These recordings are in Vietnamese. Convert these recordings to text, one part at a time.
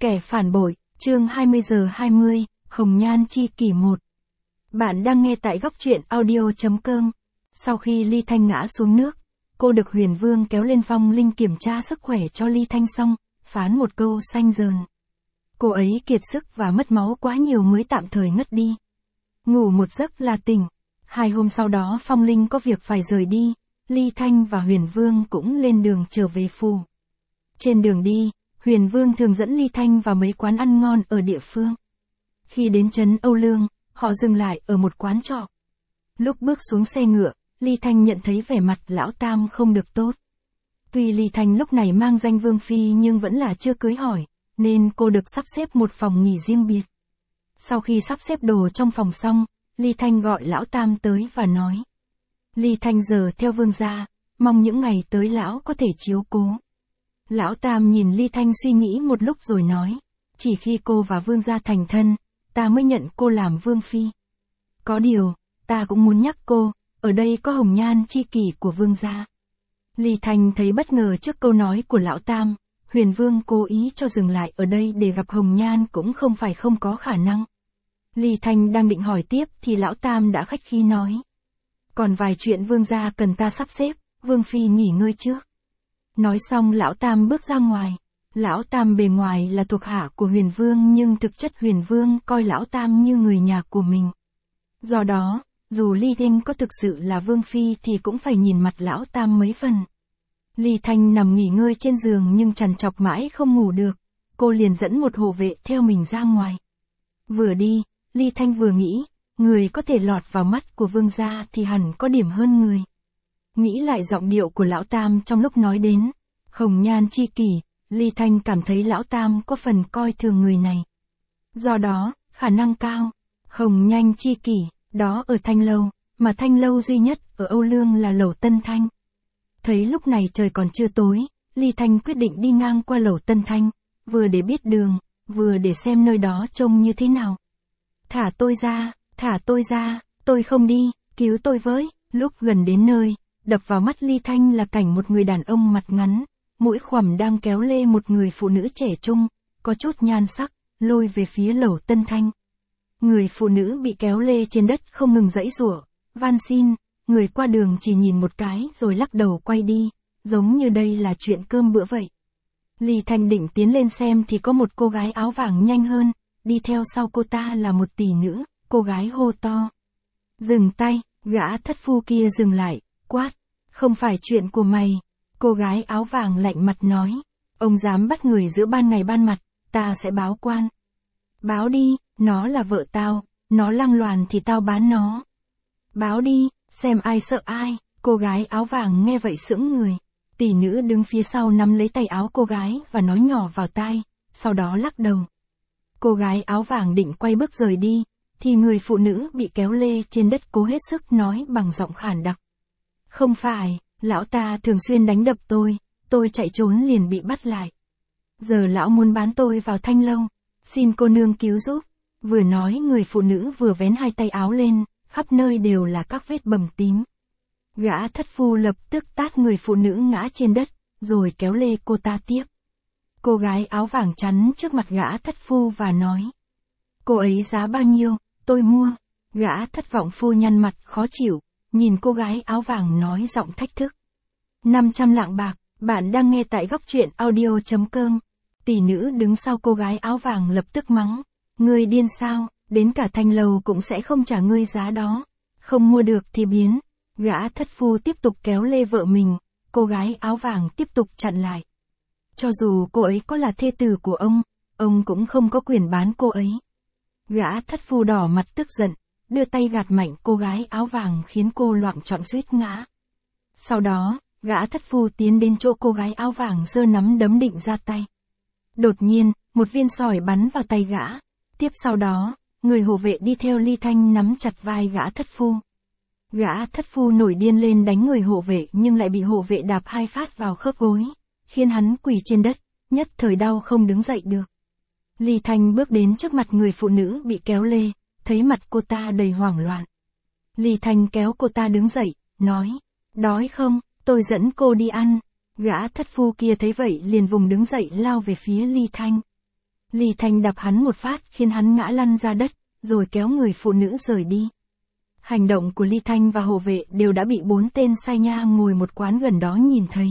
Kẻ phản bội, chương 20:20, Hồng Nhan chi kỷ 1. Bạn đang nghe tại góc truyện audio.com. Sau khi Ly Thanh ngã xuống nước, cô được Huyền Vương kéo lên phong linh kiểm tra sức khỏe cho Ly Thanh xong, phán một câu xanh dờn. Cô ấy kiệt sức và mất máu quá nhiều mới tạm thời ngất đi. Ngủ một giấc là tỉnh. 2 hôm sau đó phong linh có việc phải rời đi, Ly Thanh và Huyền Vương cũng lên đường trở về phủ. Trên đường đi, Huyền Vương thường dẫn Ly Thanh vào mấy quán ăn ngon ở địa phương. Khi đến trấn Âu Lương, họ dừng lại ở một quán trọ. Lúc bước xuống xe ngựa, Ly Thanh nhận thấy vẻ mặt lão Tam không được tốt. Tuy Ly Thanh lúc này mang danh Vương Phi nhưng vẫn là chưa cưới hỏi, nên cô được sắp xếp một phòng nghỉ riêng biệt. Sau khi sắp xếp đồ trong phòng xong, Ly Thanh gọi lão Tam tới và nói. Ly Thanh giờ theo Vương gia, mong những ngày tới lão có thể chiếu cố. Lão Tam nhìn Ly Thanh suy nghĩ một lúc rồi nói, chỉ khi cô và Vương gia thành thân, ta mới nhận cô làm Vương Phi. Có điều, ta cũng muốn nhắc cô, ở đây có Hồng Nhan chi kỷ của Vương gia. Ly Thanh thấy bất ngờ trước câu nói của lão Tam, Huyền Vương cố ý cho dừng lại ở đây để gặp Hồng Nhan cũng không phải không có khả năng. Ly Thanh đang định hỏi tiếp thì lão Tam đã khách khí nói. Còn vài chuyện Vương gia cần ta sắp xếp, Vương Phi nghỉ ngơi trước. Nói xong lão Tam bước ra ngoài. Lão Tam bề ngoài là thuộc hạ của Huyền Vương nhưng thực chất Huyền Vương coi lão Tam như người nhà của mình. Do đó, dù Ly Thanh có thực sự là Vương Phi thì cũng phải nhìn mặt lão Tam mấy phần. Ly Thanh nằm nghỉ ngơi trên giường nhưng trằn trọc mãi không ngủ được. Cô liền dẫn một hộ vệ theo mình ra ngoài. Vừa đi, Ly Thanh vừa nghĩ, người có thể lọt vào mắt của Vương gia thì hẳn có điểm hơn người. Nghĩ lại giọng điệu của lão Tam trong lúc nói đến Hồng Nhan chi kỷ, Ly Thanh cảm thấy lão Tam có phần coi thường người này. Do đó, khả năng cao, Hồng Nhan chi kỷ, đó ở Thanh Lâu, mà Thanh Lâu duy nhất ở Âu Lương là lầu Tân Thanh. Thấy lúc này trời còn chưa tối, Ly Thanh quyết định đi ngang qua lầu Tân Thanh, vừa để biết đường, vừa để xem nơi đó trông như thế nào. Thả tôi ra, tôi không đi, cứu tôi với. Lúc gần đến nơi, đập vào mắt Ly Thanh là cảnh một người đàn ông mặt ngắn, mũi khoằm đang kéo lê một người phụ nữ trẻ trung, có chút nhan sắc, lôi về phía lầu Tân Thanh. Người phụ nữ bị kéo lê trên đất không ngừng giãy giụa, van xin, người qua đường chỉ nhìn một cái rồi lắc đầu quay đi, giống như đây là chuyện cơm bữa vậy. Ly Thanh định tiến lên xem thì có một cô gái áo vàng nhanh hơn, đi theo sau cô ta là một tỷ nữ, cô gái hô to. Dừng tay, gã thất phu kia dừng lại, quát, không phải chuyện của mày. Cô gái áo vàng lạnh mặt nói, ông dám bắt người giữa ban ngày ban mặt, ta sẽ báo quan. Báo đi, nó là vợ tao, nó lăng loàn thì tao bán nó. Báo đi, xem ai sợ ai. Cô gái áo vàng nghe vậy sững người. Tỷ nữ đứng phía sau nắm lấy tay áo cô gái và nói nhỏ vào tai, sau đó lắc đầu. Cô gái áo vàng định quay bước rời đi, thì người phụ nữ bị kéo lê trên đất cố hết sức nói bằng giọng khản đặc. Không phải, lão ta thường xuyên đánh đập tôi chạy trốn liền bị bắt lại. Giờ lão muốn bán tôi vào Thanh Lâu, xin cô nương cứu giúp. Vừa nói người phụ nữ vừa vén hai tay áo lên, khắp nơi đều là các vết bầm tím. Gã thất phu lập tức tát người phụ nữ ngã trên đất, rồi kéo lê cô ta tiếp. Cô gái áo vàng chắn trước mặt gã thất phu và nói. Cô ấy giá bao nhiêu, tôi mua. Gã thất vọng phu nhăn mặt khó chịu, nhìn cô gái áo vàng nói giọng thách thức. 500 lạng bạc, bạn đang nghe tại góc truyện audio.com. Tỷ nữ đứng sau cô gái áo vàng lập tức mắng. Ngươi điên sao, đến cả Thanh Lâu cũng sẽ không trả ngươi giá đó. Không mua được thì biến. Gã thất phu tiếp tục kéo lê vợ mình, cô gái áo vàng tiếp tục chặn lại. Cho dù cô ấy có là thê tử của ông cũng không có quyền bán cô ấy. Gã thất phu đỏ mặt tức giận, đưa tay gạt mạnh cô gái áo vàng khiến cô loạng choạng suýt ngã. Sau đó, gã thất phu tiến đến chỗ cô gái áo vàng giơ nắm đấm định ra tay. Đột nhiên, một viên sỏi bắn vào tay gã. Tiếp sau đó, người hộ vệ đi theo Ly Thanh nắm chặt vai gã thất phu. Gã thất phu nổi điên lên đánh người hộ vệ nhưng lại bị hộ vệ đạp 2 phát vào khớp gối, khiến hắn quỳ trên đất, nhất thời đau không đứng dậy được. Ly Thanh bước đến trước mặt người phụ nữ bị kéo lê, thấy mặt cô ta đầy hoảng loạn. Ly Thanh kéo cô ta đứng dậy, nói, đói không, tôi dẫn cô đi ăn. Gã thất phu kia thấy vậy liền vùng đứng dậy lao về phía Ly Thanh. Ly Thanh đập hắn một phát khiến hắn ngã lăn ra đất, rồi kéo người phụ nữ rời đi. Hành động của Ly Thanh và hộ vệ đều đã bị 4 tên sai nha ngồi một quán gần đó nhìn thấy.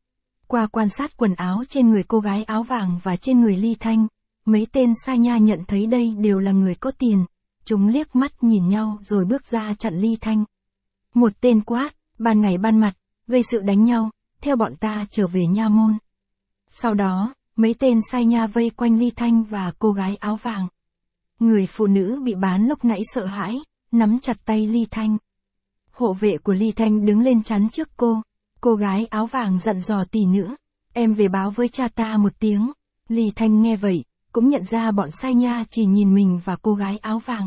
Qua quan sát quần áo trên người cô gái áo vàng và trên người Ly Thanh, mấy tên sai nha nhận thấy đây đều là người có tiền. Chúng liếc mắt nhìn nhau rồi bước ra chặn Ly Thanh. Một tên quát, ban ngày ban mặt, gây sự đánh nhau, theo bọn ta trở về nha môn. Sau đó, mấy tên sai nha vây quanh Ly Thanh và cô gái áo vàng. Người phụ nữ bị bán lúc nãy sợ hãi, nắm chặt tay Ly Thanh. Hộ vệ của Ly Thanh đứng lên chắn trước cô gái áo vàng dặn dò tỷ nữ, em về báo với cha ta một tiếng. Ly Thanh nghe vậy, cũng nhận ra bọn sai nha chỉ nhìn mình và cô gái áo vàng.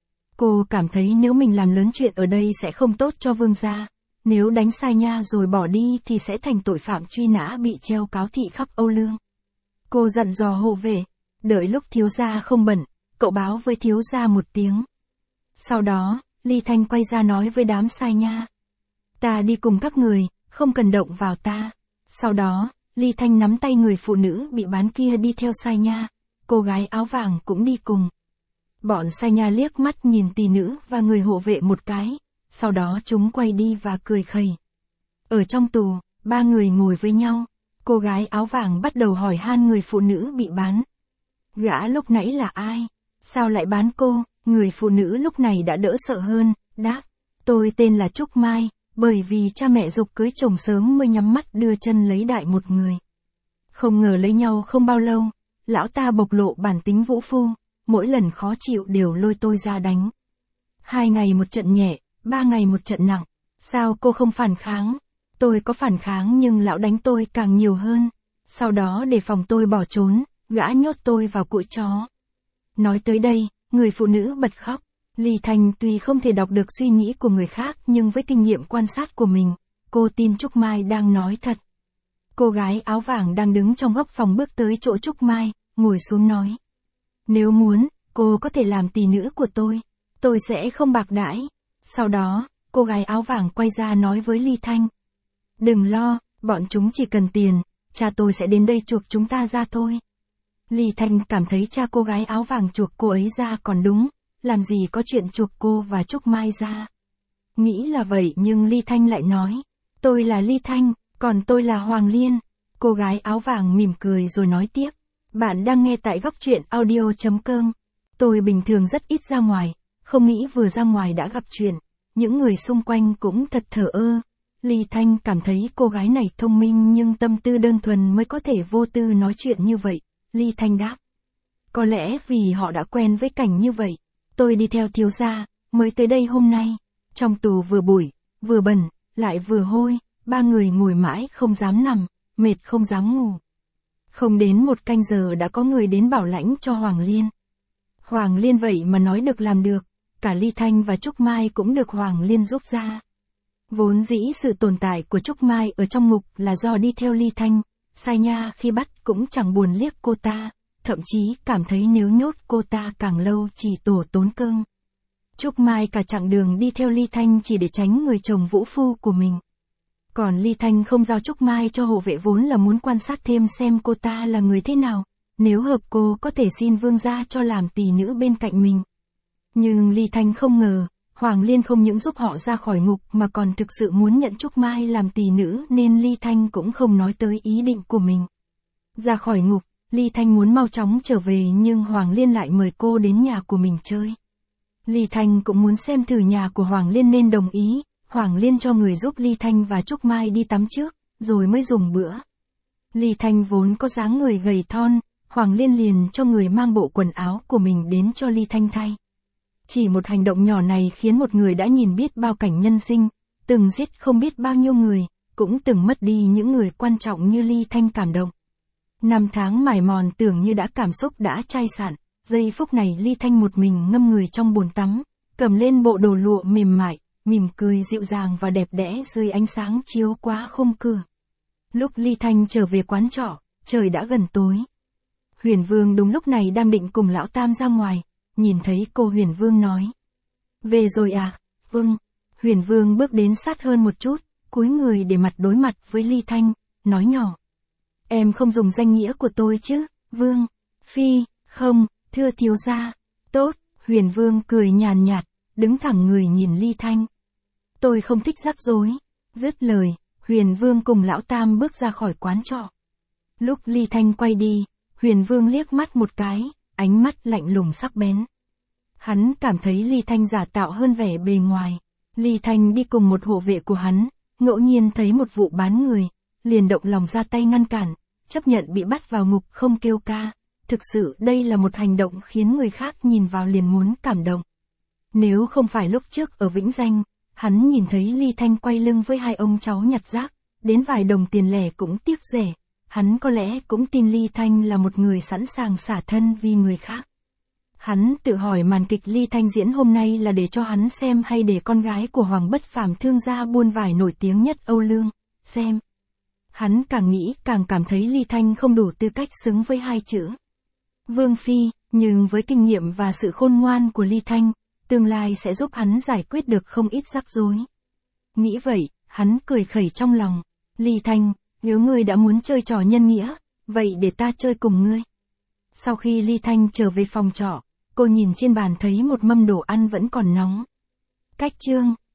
Cô cảm thấy nếu mình làm lớn chuyện ở đây sẽ không tốt cho vương gia. Nếu đánh sai nha rồi bỏ đi thì sẽ thành tội phạm truy nã bị treo cáo thị khắp Âu Lương. Cô dặn dò hộ vệ, đợi lúc thiếu gia không bận, cậu báo với thiếu gia một tiếng. Sau đó, Ly Thanh quay ra nói với đám sai nha. Ta đi cùng các người, không cần động vào ta. Sau đó, Ly Thanh nắm tay người phụ nữ bị bán kia đi theo sai nha. Cô gái áo vàng cũng đi cùng. Bọn sai nha liếc mắt nhìn tỷ nữ và người hộ vệ một cái. Sau đó chúng quay đi và cười khẩy. Ở trong tù, 3 người ngồi với nhau. Cô gái áo vàng bắt đầu hỏi han người phụ nữ bị bán. Gã lúc nãy là ai? Sao lại bán cô? Người phụ nữ lúc này đã đỡ sợ hơn, đáp. Tôi tên là Trúc Mai, bởi vì cha mẹ giục cưới chồng sớm mới nhắm mắt đưa chân lấy đại một người. Không ngờ lấy nhau không bao lâu, lão ta bộc lộ bản tính vũ phu, mỗi lần khó chịu đều lôi tôi ra đánh. 2 ngày một trận nhẹ, 3 ngày một trận nặng. Sao cô không phản kháng? Tôi có phản kháng nhưng lão đánh tôi càng nhiều hơn. Sau đó để phòng tôi bỏ trốn, gã nhốt tôi vào cũi chó. Nói tới đây, người phụ nữ bật khóc. Ly Thanh tuy không thể đọc được suy nghĩ của người khác nhưng với kinh nghiệm quan sát của mình, cô tin Trúc Mai đang nói thật. Cô gái áo vàng đang đứng trong góc phòng bước tới chỗ Trúc Mai, ngồi xuống nói. Nếu muốn, cô có thể làm tỷ nữ của tôi sẽ không bạc đãi. Sau đó, cô gái áo vàng quay ra nói với Ly Thanh. Đừng lo, bọn chúng chỉ cần tiền, cha tôi sẽ đến đây chuộc chúng ta ra thôi. Ly Thanh cảm thấy cha cô gái áo vàng chuộc cô ấy ra còn đúng, làm gì có chuyện chuộc cô và Trúc Mai ra. Nghĩ là vậy nhưng Ly Thanh lại nói, tôi là Ly Thanh, còn tôi là Hoàng Liên. Cô gái áo vàng mỉm cười rồi nói tiếp, bạn đang nghe tại góc truyện audio.com. Tôi bình thường rất ít ra ngoài, không nghĩ vừa ra ngoài đã gặp chuyện, những người xung quanh cũng thật thờ ơ. Ly Thanh cảm thấy cô gái này thông minh nhưng tâm tư đơn thuần mới có thể vô tư nói chuyện như vậy. Ly Thanh đáp, có lẽ vì họ đã quen với cảnh như vậy. Tôi đi theo thiếu gia, mới tới đây hôm nay. Trong tù vừa bụi, vừa bẩn, lại vừa hôi, 3 người ngồi mãi không dám nằm, mệt không dám ngủ. Không đến 1 canh giờ đã có người đến bảo lãnh cho Hoàng Liên. Hoàng Liên vậy mà nói được làm được, cả Ly Thanh và Trúc Mai cũng được Hoàng Liên giúp ra. Vốn dĩ sự tồn tại của Trúc Mai ở trong ngục là do đi theo Ly Thanh, sai nha khi bắt cũng chẳng buồn liếc cô ta, thậm chí cảm thấy nếu nhốt cô ta càng lâu chỉ tổ tốn cơm. Trúc Mai cả chặng đường đi theo Ly Thanh chỉ để tránh người chồng vũ phu của mình. Còn Ly Thanh không giao Trúc Mai cho hộ vệ vốn là muốn quan sát thêm xem cô ta là người thế nào, nếu hợp cô có thể xin vương gia cho làm tỷ nữ bên cạnh mình. Nhưng Ly Thanh không ngờ, Hoàng Liên không những giúp họ ra khỏi ngục mà còn thực sự muốn nhận Trúc Mai làm tỷ nữ nên Ly Thanh cũng không nói tới ý định của mình. Ra khỏi ngục, Ly Thanh muốn mau chóng trở về nhưng Hoàng Liên lại mời cô đến nhà của mình chơi. Ly Thanh cũng muốn xem thử nhà của Hoàng Liên nên đồng ý, Hoàng Liên cho người giúp Ly Thanh và Trúc Mai đi tắm trước, rồi mới dùng bữa. Ly Thanh vốn có dáng người gầy thon, Hoàng Liên liền cho người mang bộ quần áo của mình đến cho Ly Thanh thay. Chỉ một hành động nhỏ này khiến một người đã nhìn biết bao cảnh nhân sinh, từng giết không biết bao nhiêu người, cũng từng mất đi những người quan trọng như Ly Thanh cảm động. 5 tháng mải mòn tưởng như đã cảm xúc đã chai sạn, giây phút này Ly Thanh một mình ngâm người trong bồn tắm, cầm lên bộ đồ lụa mềm mại, mỉm cười dịu dàng và đẹp đẽ dưới ánh sáng chiếu qua khung cửa. Lúc Ly Thanh trở về quán trọ, trời đã gần tối. Huyền Vương đúng lúc này đang định cùng lão Tam ra ngoài, nhìn thấy cô Huyền Vương nói. Về rồi à? Vâng. Huyền Vương bước đến sát hơn một chút, cúi người để mặt đối mặt với Ly Thanh, nói nhỏ. Em không dùng danh nghĩa của tôi chứ, Vương. Phi, Không, thưa thiếu gia. Tốt, Huyền Vương cười nhàn nhạt, đứng thẳng người nhìn Ly Thanh. Tôi không thích rắc rối. Dứt lời, Huyền Vương cùng lão tam bước ra khỏi quán trọ. Lúc Ly Thanh quay đi, Huyền Vương liếc mắt một cái, ánh mắt lạnh lùng sắc bén. Hắn cảm thấy Ly Thanh giả tạo hơn vẻ bề ngoài. Ly Thanh đi cùng một hộ vệ của hắn, ngẫu nhiên thấy một vụ bán người, liền động lòng ra tay ngăn cản, chấp nhận bị bắt vào ngục không kêu ca. Thực sự đây là một hành động khiến người khác nhìn vào liền muốn cảm động. Nếu không phải lúc trước ở Vĩnh Danh, hắn nhìn thấy Ly Thanh quay lưng với hai ông cháu nhặt rác, đến vài đồng tiền lẻ cũng tiếc rẻ, hắn có lẽ cũng tin Ly Thanh là một người sẵn sàng xả thân vì người khác. Hắn tự hỏi màn kịch Ly Thanh diễn hôm nay là để cho hắn xem hay để con gái của Hoàng Bất Phàm thương gia buôn vải nổi tiếng nhất Âu Lương xem. Hắn càng nghĩ càng cảm thấy Ly Thanh không đủ tư cách xứng với hai chữ Vương Phi, nhưng với kinh nghiệm và sự khôn ngoan của Ly Thanh, tương lai sẽ giúp hắn giải quyết được không ít rắc rối. Nghĩ vậy, hắn cười khẩy trong lòng. Ly Thanh, nếu ngươi đã muốn chơi trò nhân nghĩa, vậy để ta chơi cùng ngươi. Sau khi Ly Thanh trở về phòng trọ, cô nhìn trên bàn thấy một mâm đồ ăn vẫn còn nóng. Cách chương